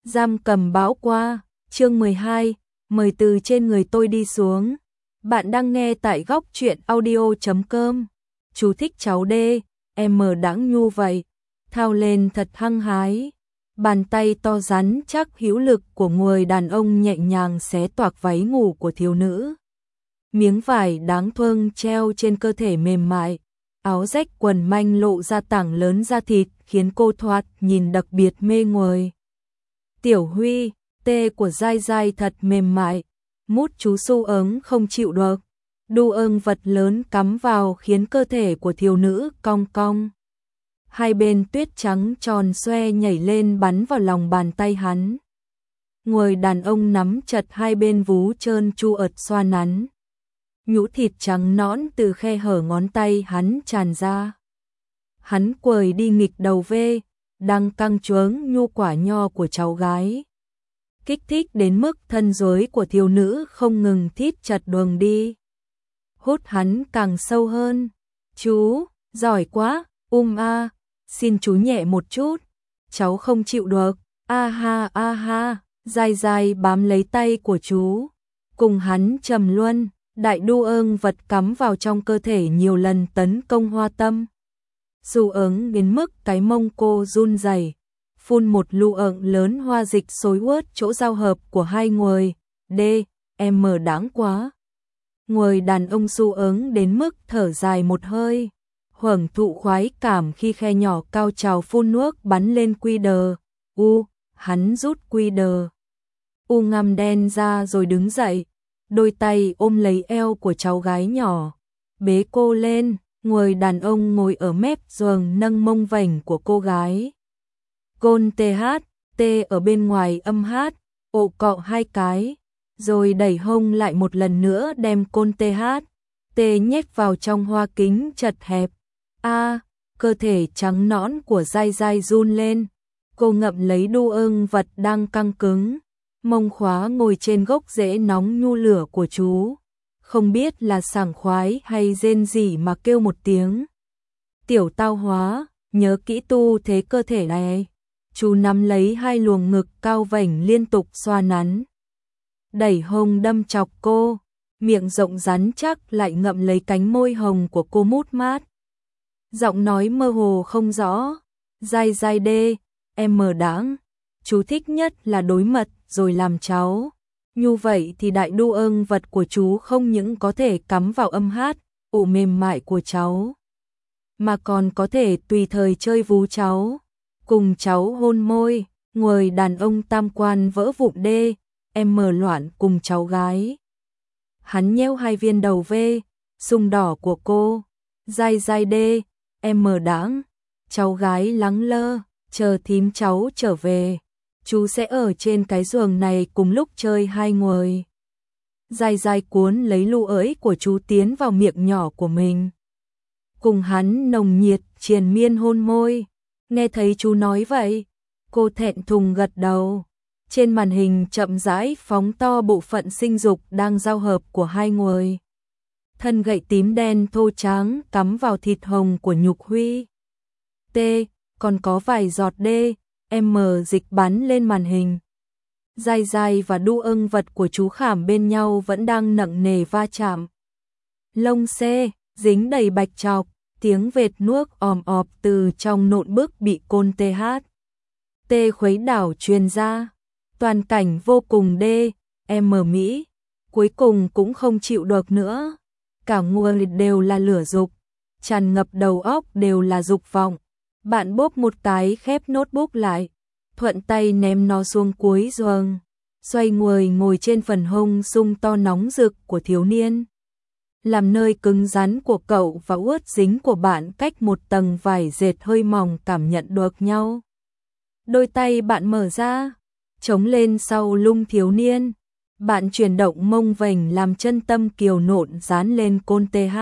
Giam cầm bão qua, chương 12, mời từ trên người tôi đi xuống. Bạn đang nghe tại góc truyện audio.com. Chú thích cháu D, em đáng nhu vậy. Thao lên thật hăng hái. Bàn tay to rắn chắc hữu lực của người đàn ông nhẹ nhàng xé toạc váy ngủ của thiếu nữ. Miếng vải đáng thương treo trên cơ thể mềm mại. Áo rách quần manh lộ ra tảng lớn da thịt khiến cô thoạt nhìn đặc biệt mê người. Tiểu Huy, tê của dai dai thật mềm mại, mút chú su ớn không chịu được. Đu ưng vật lớn cắm vào khiến cơ thể của thiếu nữ cong cong. Hai bên tuyết trắng tròn xoe nhảy lên bắn vào lòng bàn tay hắn. Người đàn ông nắm chặt hai bên vú trơn tru ợt xoa nắn. Nhũ thịt trắng nõn từ khe hở ngón tay hắn tràn ra. Hắn quời đi nghịch đầu vê, đang căng chuớng nhu quả nho của cháu gái. Kích thích đến mức thân rối của thiếu nữ không ngừng thít chặt đường đi. Hút hắn càng sâu hơn. Chú, giỏi quá, xin chú nhẹ một chút. Cháu không chịu được, a ha, dai dai bám lấy tay của chú. Cùng hắn trầm luân, đại đu ương vật cắm vào trong cơ thể nhiều lần tấn công hoa tâm. Dù ứng đến mức cái mông cô run rẩy, phun một lụ ợn lớn hoa dịch xối uất chỗ giao hợp của hai người. Em đáng quá. Người đàn ông xu ứng đến mức thở dài một hơi, hưởng thụ khoái cảm khi khe nhỏ cao trào phun nước bắn lên quy đờ. Hắn rút quy đờ. Ngăm đen ra rồi đứng dậy, đôi tay ôm lấy eo của cháu gái nhỏ, bế cô lên. Người đàn ông ngồi ở mép giường nâng mông vành của cô gái. Côn T ở bên ngoài âm hát, ộ cọ hai cái, rồi đẩy hông lại một lần nữa đem côn T nhét vào trong hoa kính chật hẹp. Cơ thể trắng nõn của dai dai run lên, cô ngậm lấy đu ưng vật đang căng cứng, mông khóa ngồi trên gốc rễ nóng nhu lửa của chú. Không biết là sảng khoái hay rên rỉ mà kêu một tiếng. Tiểu tao hóa, nhớ kỹ tu thế cơ thể này. Chú nắm lấy hai luồng ngực cao vảnh liên tục xoa nắn. Đẩy hông đâm chọc cô, miệng rộng rắn chắc lại ngậm lấy cánh môi hồng của cô mút mát. Giọng nói mơ hồ không rõ. Dai dai em đáng. Chú thích nhất là đối mật rồi làm cháu. Như vậy thì đại đu ưng vật của chú không những có thể cắm vào âm hát, ụ mềm mại của cháu, mà còn có thể tùy thời chơi vú cháu, cùng cháu hôn môi. Người đàn ông tam quan vỡ vụn em loạn cùng cháu gái. Hắn nheo hai viên đầu vê, sung đỏ của cô. Dai dai em đáng. Cháu gái lắng lơ, chờ thím cháu trở về. Chú sẽ ở trên cái giường này cùng lúc chơi hai người. Dai dai cuốn lấy lụ ới của chú tiến vào miệng nhỏ của mình. Cùng hắn nồng nhiệt triền miên hôn môi. Nghe thấy chú nói vậy, cô thẹn thùng gật đầu. Trên màn hình chậm rãi phóng to bộ phận sinh dục đang giao hợp của hai người. Thân gậy tím đen thô trắng cắm vào thịt hồng của Nhục Huy. Còn có vài giọt em dịch bắn lên màn hình. Dai dai và đu ưng vật của chú khảm bên nhau vẫn đang nặng nề va chạm. Lông dính đầy bạch trọc, tiếng vệt nuốt òm ọp từ trong nộn bức bị côn T khuấy đảo truyền ra. Toàn cảnh vô cùng em mỹ. Cuối cùng cũng không chịu được nữa. Cả người đều là lửa dục, tràn ngập đầu óc đều là dục vọng. Bạn bóp một cái khép notebook lại, thuận tay ném nó xuống cuối giường, xoay người ngồi trên phần hông sung to nóng rực của thiếu niên. Làm nơi cứng rắn của cậu và ướt dính của bạn cách một tầng vải dệt hơi mỏng cảm nhận được nhau. Đôi tay bạn mở ra, chống lên sau lưng thiếu niên. Bạn chuyển động mông vành làm chân tâm kiều nộn dán lên côn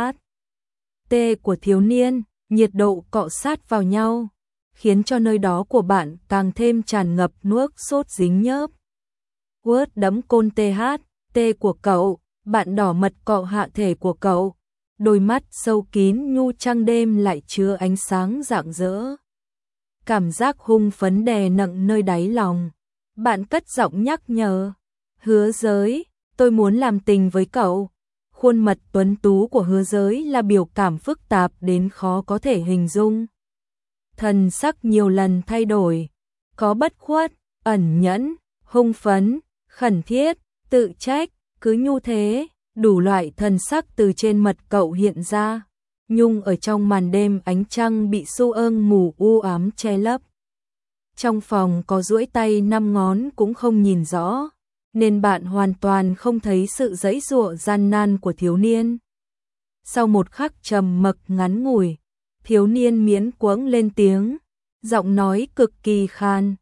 T của thiếu niên. Nhiệt độ cọ sát vào nhau, khiến cho nơi đó của bạn càng thêm tràn ngập nước sốt dính nhớp. Word đấm côn T của cậu, bạn đỏ mật cọ hạ thể của cậu. Đôi mắt sâu kín nhu trăng đêm lại chứa ánh sáng rạng rỡ. Cảm giác hung phấn đè nặng nơi đáy lòng. Bạn cất giọng nhắc nhở. Hứa Giới, tôi muốn làm tình với cậu. Khuôn mặt tuấn tú của Hứa Giới là biểu cảm phức tạp đến khó có thể hình dung. Thần sắc nhiều lần thay đổi, có bất khuất, ẩn nhẫn, hung phấn, khẩn thiết, tự trách, cứ nhu thế, đủ loại thần sắc từ trên mặt cậu hiện ra. Nhung ở trong màn đêm ánh trăng bị xu ương mù u ám che lấp. Trong phòng có duỗi tay 5 ngón cũng không nhìn rõ, nên bạn hoàn toàn không thấy sự giãy giụa gian nan của thiếu niên. Sau một khắc trầm mặc ngắn ngủi, thiếu niên miễn cưỡng lên tiếng, giọng nói cực kỳ khan,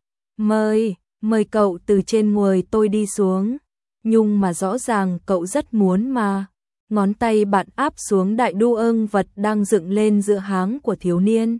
mời cậu từ trên người tôi đi xuống. Nhưng mà rõ ràng cậu rất muốn mà. Ngón tay bạn áp xuống đại đu ương vật đang dựng lên giữa háng của thiếu niên.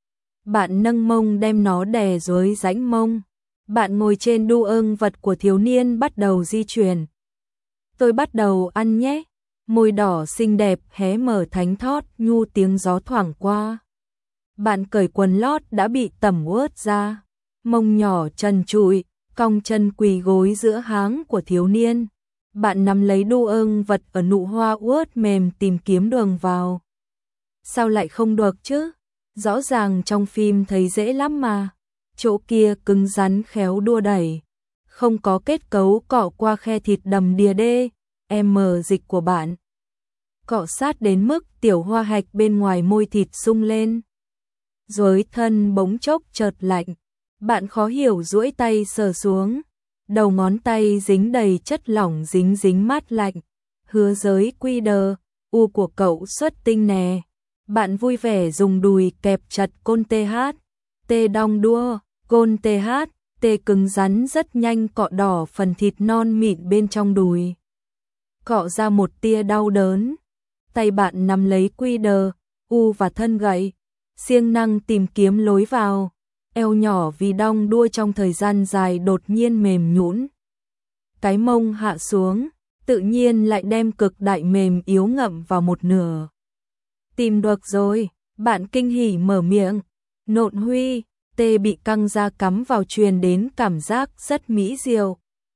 Bạn nâng mông đem nó đè dưới rãnh mông. Bạn ngồi trên đu ương vật của thiếu niên bắt đầu di chuyển. Tôi bắt đầu ăn nhé. Môi đỏ xinh đẹp hé mở thánh thót, nhu tiếng gió thoảng qua. Bạn cởi quần lót đã bị tẩm ướt ra. Mông nhỏ trần trụi, cong chân quỳ gối giữa háng của thiếu niên. Bạn nắm lấy đu ương vật ở nụ hoa ướt mềm tìm kiếm đường vào. Sao lại không được chứ? Rõ ràng trong phim thấy dễ lắm mà. Chỗ kia cứng rắn khéo đua đẩy. Không có kết cấu cọ qua khe thịt đầm đìa đê, dịch của bạn. Cọ sát đến mức tiểu hoa hạch bên ngoài môi thịt sung lên. Dưới thân bỗng chốc chợt lạnh. Bạn khó hiểu duỗi tay sờ xuống. Đầu ngón tay dính đầy chất lỏng dính dính mát lạnh. Hứa Giới quy đờ, u của cậu xuất tinh nè. Bạn vui vẻ dùng đùi kẹp chặt côn TH. Tê đong đua, côn TH, tê cứng rắn rất nhanh cọ đỏ phần thịt non mịn bên trong đùi. Cọ ra một tia đau đớn. Tay bạn nắm lấy quy đờ, u và thân gậy. Siêng năng tìm kiếm lối vào. Eo nhỏ vì đong đua trong thời gian dài đột nhiên mềm nhũn. Cái mông hạ xuống, tự nhiên lại đem cực đại mềm yếu ngậm vào một nửa. Tìm được rồi, bạn kinh hỉ mở miệng. Nộn Huy, tê bị căng ra cắm vào truyền đến cảm giác rất mỹ diệu.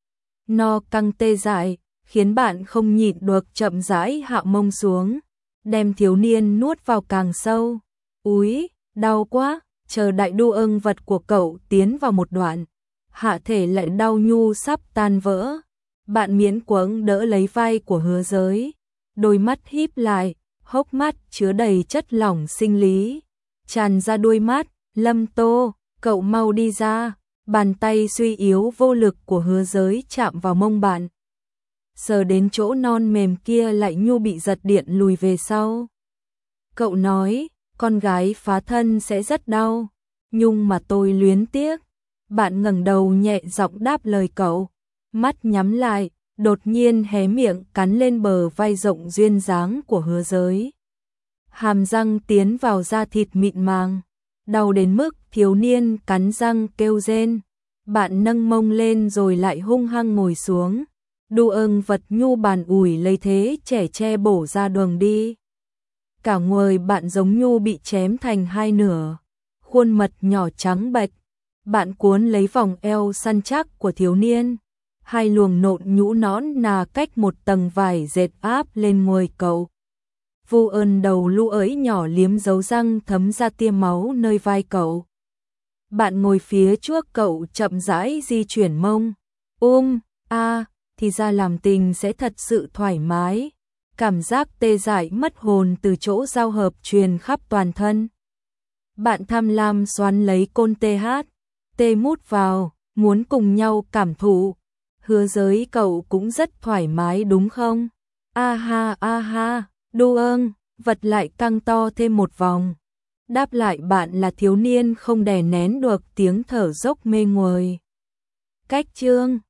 No căng tê dại, khiến bạn không nhịn được chậm rãi hạ mông xuống, đem thiếu niên nuốt vào càng sâu. Úi, đau quá. Chờ đại đu ương vật của cậu tiến vào một đoạn, hạ thể lại đau nhu sắp tan vỡ. Bạn miễn cưỡng đỡ lấy vai của Hứa Giới, đôi mắt híp lại, hốc mắt chứa đầy chất lỏng sinh lý, tràn ra đuôi mắt. Lâm Tô, cậu mau đi ra. Bàn tay suy yếu vô lực của Hứa Giới chạm vào mông bạn. Sờ đến chỗ non mềm kia lại nhu bị giật điện lùi về sau. Cậu nói, con gái phá thân sẽ rất đau, nhưng mà tôi luyến tiếc. Bạn ngẩng đầu nhẹ giọng đáp lời cậu, mắt nhắm lại, đột nhiên hé miệng cắn lên bờ vai rộng duyên dáng của Hứa Giới. Hàm răng tiến vào da thịt mịn màng, đau đến mức thiếu niên cắn răng kêu rên. Bạn nâng mông lên rồi lại hung hăng ngồi xuống. Đu ương vật nhu bàn ủi lấy thế trẻ che bổ ra đường đi. Cả người bạn giống nhu bị chém thành hai nửa, khuôn mặt nhỏ trắng bệch. Bạn cuốn lấy vòng eo săn chắc của thiếu niên, hai luồng nộn nhũ nõn nà cách một tầng vải dệt áp lên người cậu. Vu ơn đầu lũ ấy nhỏ liếm dấu răng thấm ra tia máu nơi vai cậu. Bạn ngồi phía trước cậu chậm rãi di chuyển mông. Thì ra làm tình sẽ thật sự thoải mái. Cảm giác tê dại mất hồn từ chỗ giao hợp truyền khắp toàn thân. Bạn tham lam xoắn lấy côn TH, tê mút vào, muốn cùng nhau cảm thụ. Hứa Giới cậu cũng rất thoải mái đúng không? A ha, đu ương, vật lại căng to thêm một vòng. Đáp lại bạn là thiếu niên không đè nén được tiếng thở dốc mê nguồi. Cách chương